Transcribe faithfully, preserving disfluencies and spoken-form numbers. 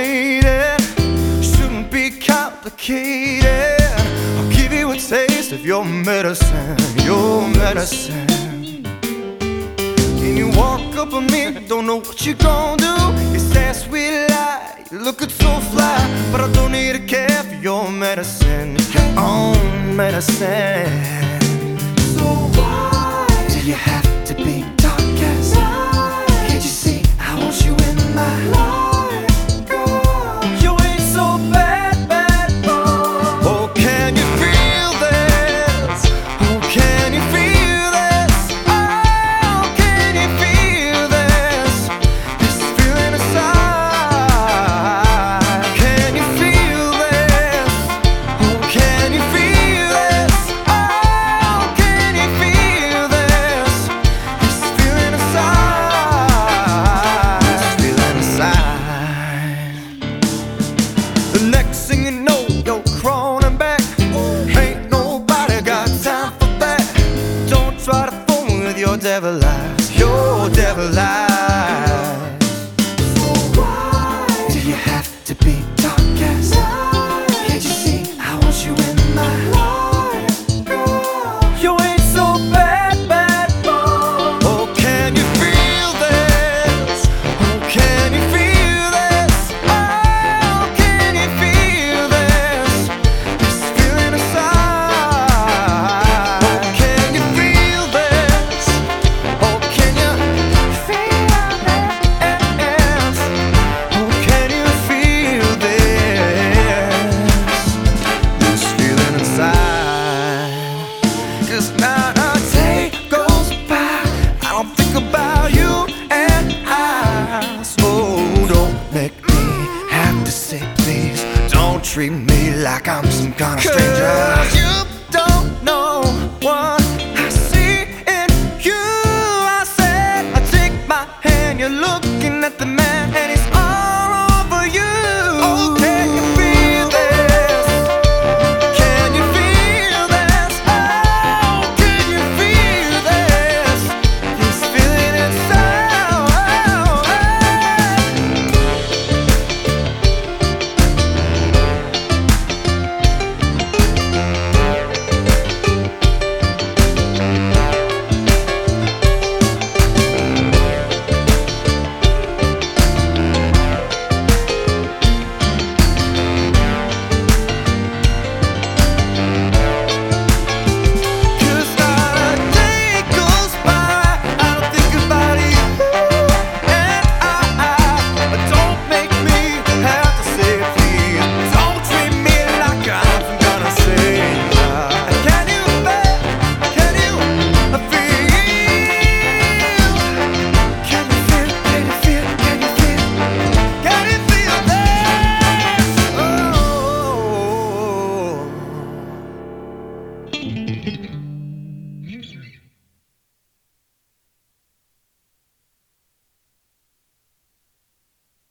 waiting shouldn't be complicated. I'll give you a taste of your medicine, your medicine. Can you walk up on me? Don't know what you're gonna do. You say sweet lie, you're looking so fly, but I don't need a care for your medicine, your own medicine. So why do you have to be darkest? Can't you see I want you in my life, girl? You ain't so bad, bad boy. Oh, can you feel this? Oh, can you feel this? Oh, can you feel this? This feeling inside. Can you feel this? Oh, can you feel this? Oh, can you feel this? This feeling inside. This feeling inside. The next thing you know, you're crawling back. Ain't nobody got time for that. Don't try to fool with your devil eyes, your devil eyes. So why do you have to be darkest? Can't you see I want you in my life, girl? You ain't so bad, bad boy. Oh, can you feel this? Oh, can you feel this? Oh, can you feel this? This feeling inside. Oh, can you feel this? Oh, can you feel this? Oh, can you feel this? This feeling inside. 'Cause not a day goes by I don't think about you and I. So don't make me have to say please. Don't treat me like I'm some kind of stranger.